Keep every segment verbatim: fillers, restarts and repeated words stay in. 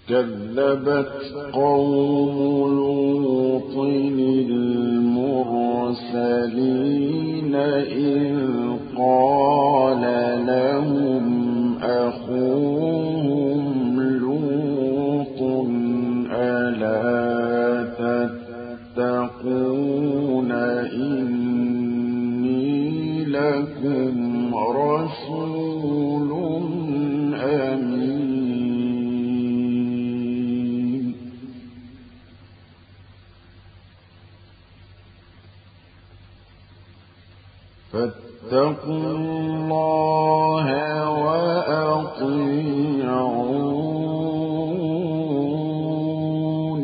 كذبت قوم لوط المرسلين إذ قال لهم أخوهم لوط ألا تتقون إني لكم رسول أمين فاتقوا الله وأطيعون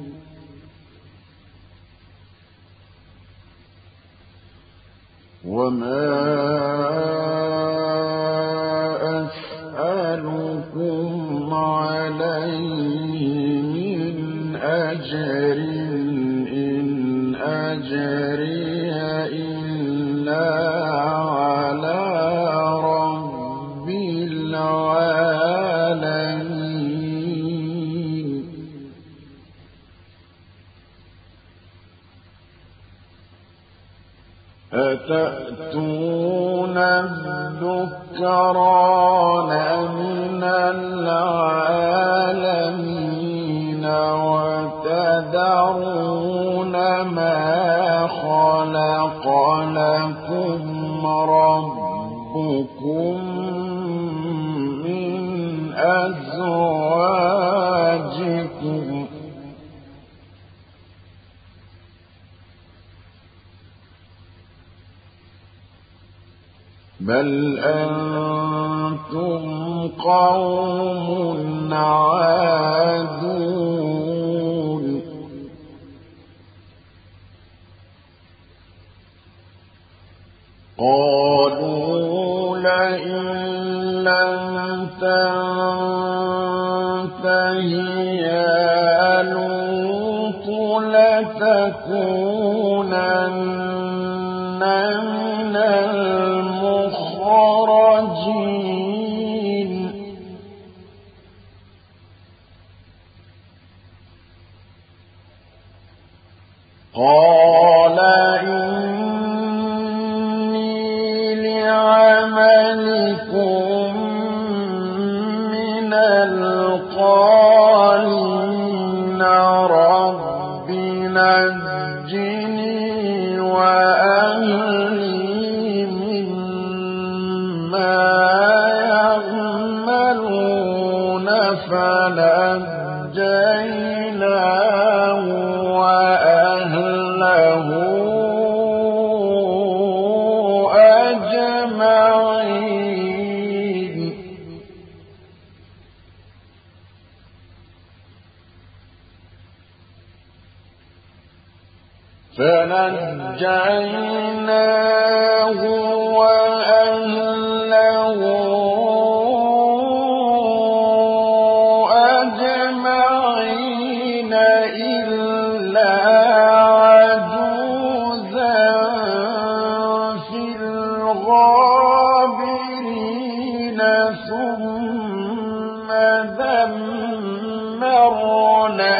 وما أسألكم عليه من أجر إن أجري إلا على رب العالمين أتأتون الذكران من العالمين وتذرون ما خلق لكم ربكم من أزواجكم بل أنتم قوم عادون قالوا لئن لم تنته يا لوط لتكونن من المخرجين قال إني لعملكم من القالين رب نجني وأهلي مما يعملون فنجيناه وأهله أجمعين فنجيناه وأهله أجمعين إلا عجوزا في الغابرين ثم دمرنا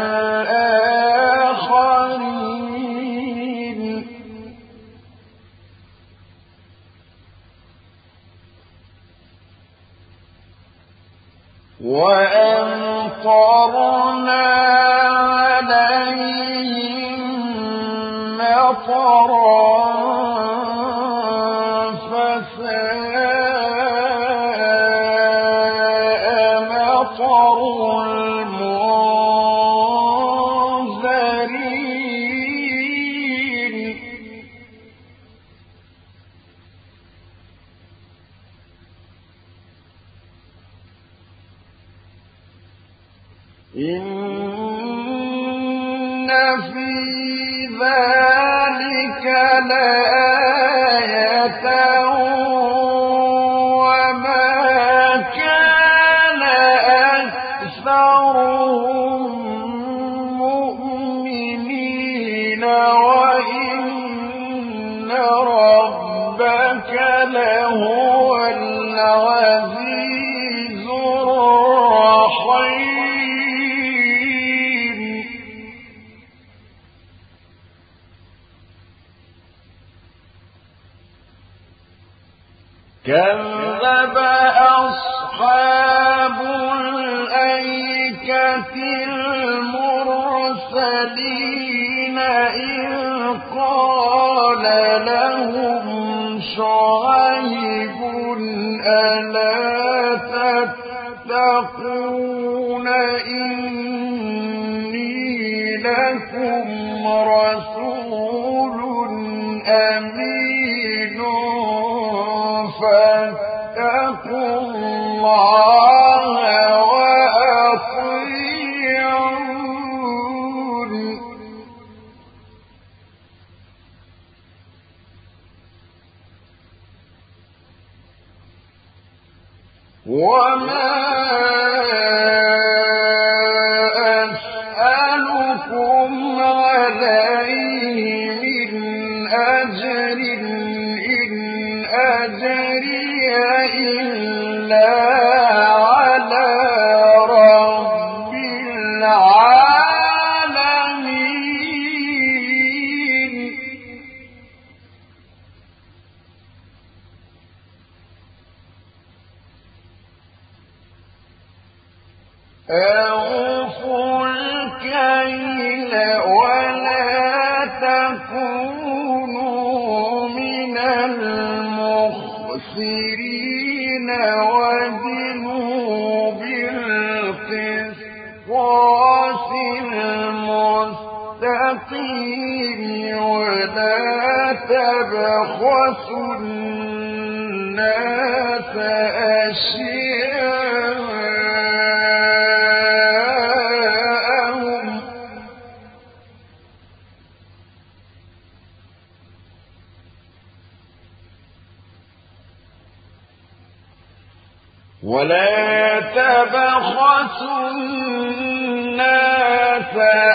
الآخرين وأمطرنا عليهم مطرا فساء مطر المنذرين إن في ذلك لآية وما كان أكثرهم مؤمنين وإن ربك لهو العزيز الرحيم كذب أصحاب الأيكة المرسلين إذ قال لهم شعيب ألا تتقون إني لكم رسول أمين فاتقوا الله وأطيعون وما أسألكم عليه من أجر إن أجري إلا على رب العالمين أوفوا الكيل ولا تكونوا من المخسرين وزنوا بالقسطاس المستقيم ولا تبخسوا الناس أشياءهم ولا تبخسوا الناس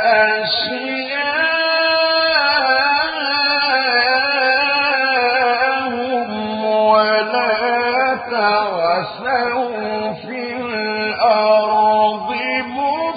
أشياءهم ولا تعثوا في الأرض مفسدين